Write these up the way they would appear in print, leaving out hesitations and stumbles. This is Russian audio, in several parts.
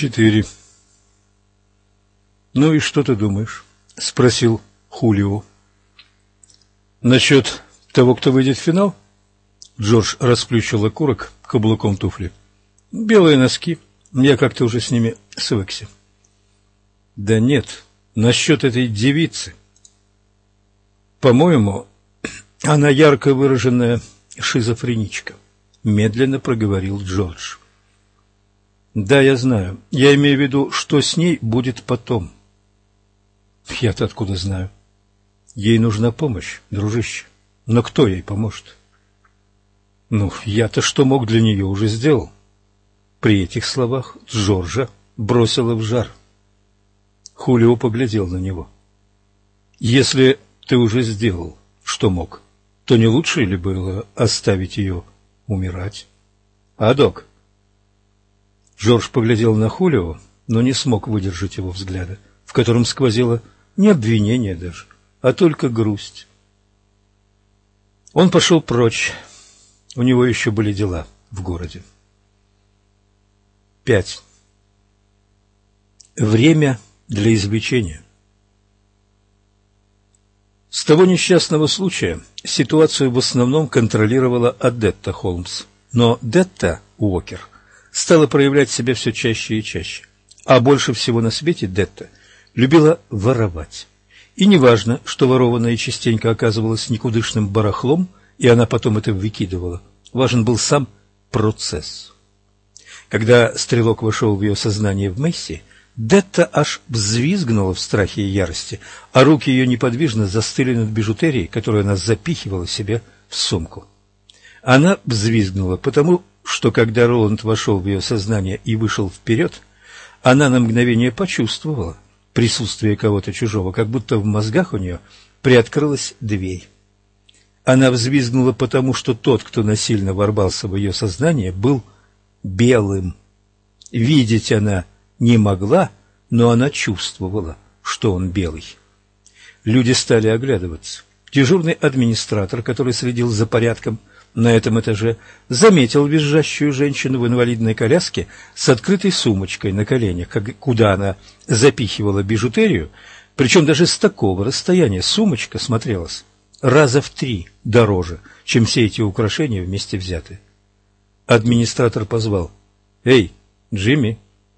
4. «Ну и что ты думаешь?» — спросил Хулио. «Насчет того, кто выйдет в финал?» Джордж расплющил окурок каблуком туфли. «Белые носки. Я как-то уже с ними свыкся». «Да нет, насчет этой девицы. По-моему, она ярко выраженная шизофреничка», — медленно проговорил Джордж. «Да, я знаю. Я имею в виду, что с ней будет потом». «Я-то откуда знаю?» «Ей нужна помощь, дружище. Но кто ей поможет?» «Ну, я-то что мог для нее уже сделал». При этих словах Джорджа бросило в жар. Хулио поглядел на него. «Если ты уже сделал, что мог, то не лучше ли было оставить ее умирать? А, док?» Джордж поглядел на Хулио, но не смог выдержать его взгляда, в котором сквозило не обвинение даже, а только грусть. Он пошел прочь. У него еще были дела в городе. 5. Время для извлечения. С того несчастного случая ситуацию в основном контролировала Одетта Холмс, но Детта Уокер стала проявлять себя все чаще и чаще, а больше всего на свете Детта любила воровать. И неважно, что ворованное частенько оказывалось никудышным барахлом, и она потом это выкидывала, важен был сам процесс. Когда стрелок вошел в ее сознание в Месси, Детта аж взвизгнула в страхе и ярости, а руки ее неподвижно застыли над бижутерией, которую она запихивала себе в сумку. Она взвизгнула, потому что, когда Роланд вошел в ее сознание и вышел вперед, она на мгновение почувствовала присутствие кого-то чужого, как будто в мозгах у нее приоткрылась дверь. Она взвизгнула, потому что тот, кто насильно ворвался в ее сознание, был белым. Видеть она не могла, но она чувствовала, что он белый. Люди стали оглядываться. Дежурный администратор, который следил за порядком на этом этаже, заметил визжащую женщину в инвалидной коляске с открытой сумочкой на коленях, куда она запихивала бижутерию, причем даже с такого расстояния сумочка смотрелась раза в 3 дороже, чем все эти украшения вместе взятые. Администратор позвал: «Эй, Джимми!»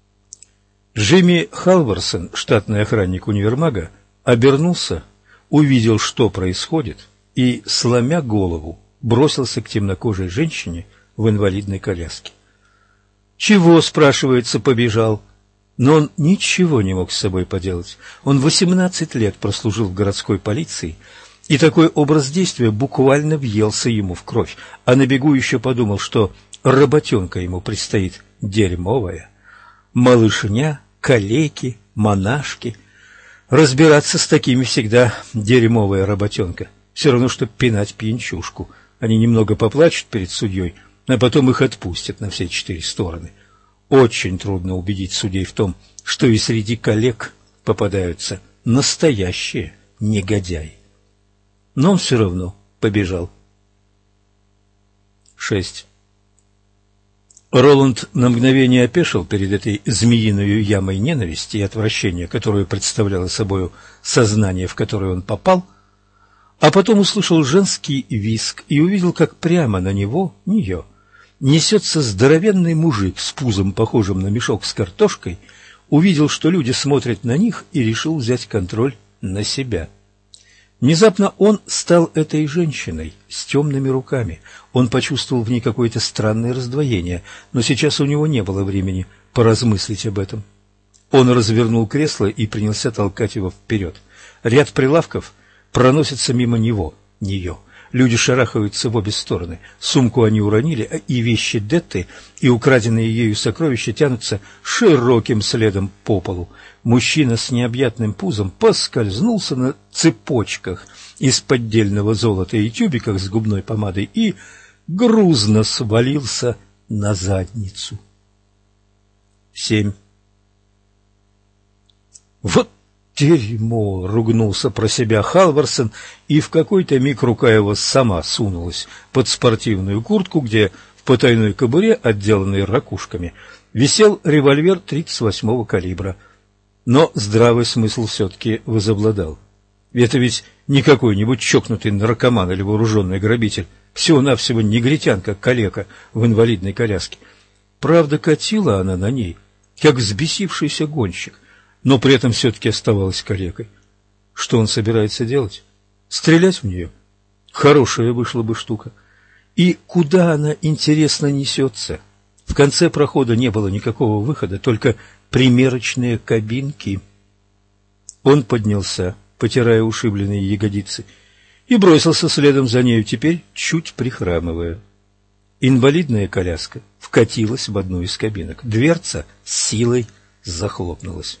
Джимми Халварсон, штатный охранник универмага, обернулся, увидел, что происходит, и, сломя голову, бросился к темнокожей женщине в инвалидной коляске. «Чего?» — спрашивается, побежал. Но он ничего не мог с собой поделать. Он 18 лет прослужил в городской полиции, и такой образ действия буквально въелся ему в кровь, а на бегу еще подумал, что работенка ему предстоит дерьмовая. Малышня, калеки, монашки. Разбираться с такими всегда дерьмовая работенка. Все равно, что пинать пьянчушку. Они немного поплачут перед судьей, а потом их отпустят на все 4 стороны. Очень трудно убедить судей в том, что и среди коллег попадаются настоящие негодяи. Но он все равно побежал. 6. Роланд на мгновение опешил перед этой змеиной ямой ненависти и отвращения, которую представляло собою сознание, в которое он попал, а потом услышал женский визг и увидел, как прямо на нее несется здоровенный мужик с пузом, похожим на мешок с картошкой, увидел, что люди смотрят на них, и решил взять контроль на себя. Внезапно он стал этой женщиной с темными руками. Он почувствовал в ней какое-то странное раздвоение, но сейчас у него не было времени поразмыслить об этом. Он развернул кресло и принялся толкать его вперед. Ряд прилавков проносится мимо нее. Люди шарахаются в обе стороны. Сумку они уронили, и вещи Детты и украденные ею сокровища тянутся широким следом по полу. Мужчина с необъятным пузом поскользнулся на цепочках из поддельного золота и тюбиках с губной помадой и грузно свалился на задницу. 7. Вот дерьмо! — ругнулся про себя Халварсон, и в какой-то миг рука его сама сунулась под спортивную куртку, где в потайной кобуре, отделанной ракушками, висел револьвер 38-го калибра. Но здравый смысл все-таки возобладал. Это ведь не какой-нибудь чокнутый наркоман или вооруженный грабитель, всего-навсего негритянка-калека в инвалидной коляске. Правда, катила она на ней, как взбесившийся гонщик, но при этом все-таки оставалась калекой. Что он собирается делать? Стрелять в нее? Хорошая вышла бы штука. И куда она, интересно, несется? В конце прохода не было никакого выхода, только примерочные кабинки. Он поднялся, потирая ушибленные ягодицы, и бросился следом за нею, теперь чуть прихрамывая. Инвалидная коляска вкатилась в одну из кабинок. Дверца с силой захлопнулась.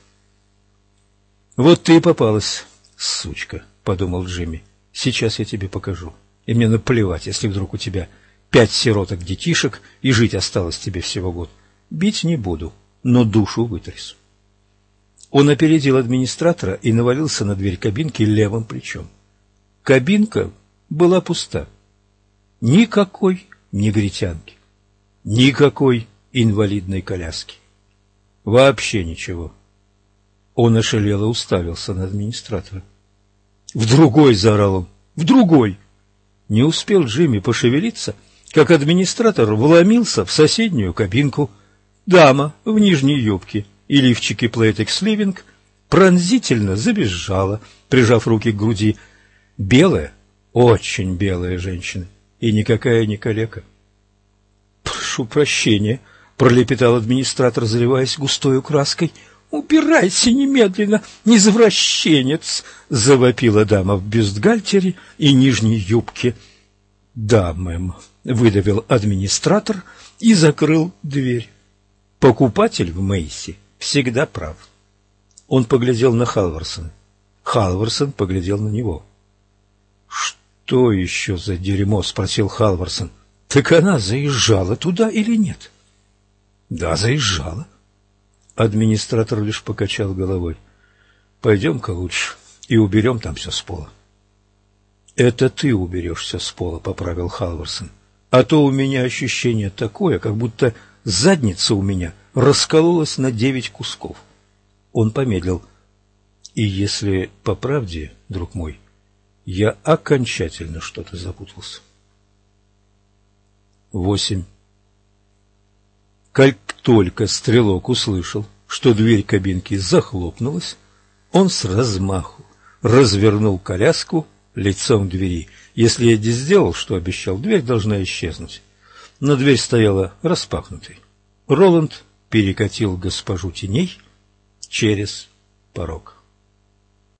«Вот ты и попалась, сучка», — подумал Джимми. «Сейчас я тебе покажу. И мне наплевать, если вдруг у тебя 5 сироток-детишек, и жить осталось тебе всего год. Бить не буду, но душу вытрясу». Он опередил администратора и навалился на дверь кабинки левым плечом. Кабинка была пуста. Никакой негритянки, никакой инвалидной коляски. Вообще ничего. Он ошалело уставился на администратора. «В другой!» — заорал он. «В другой!» Не успел Джимми пошевелиться, как администратор вломился в соседнюю кабинку. Дама в нижней юбке и лифчике Playtex Living пронзительно завизжала, прижав руки к груди. Белая, очень белая женщина, и никакая не калека. «Прошу прощения», — пролепетал администратор, заливаясь густою краской. «Убирайся немедленно, извращенец!» — завопила дама в бюстгальтере и нижней юбке. «Да, мэм», — выдавил администратор и закрыл дверь. Покупатель в Мэйси всегда прав. Он поглядел на Халварсона. Халварсон поглядел на него. «Что еще за дерьмо?» — спросил Халварсон. «Так она заезжала туда или нет?» «Да, заезжала». Администратор лишь покачал головой. «Пойдем-ка лучше и уберем там все с пола». «Это ты уберешься с пола», — поправил Халварсон. «А то у меня ощущение такое, как будто задница у меня раскололась на 9 кусков». Он помедлил. «И если по правде, друг мой, я окончательно что-то запутался». 8. Как только стрелок услышал, что дверь кабинки захлопнулась, он с размаху развернул коляску лицом к двери. Если Эдди сделал, что обещал, дверь должна исчезнуть. Но дверь стояла распахнутой. Роланд перекатил госпожу теней через порог.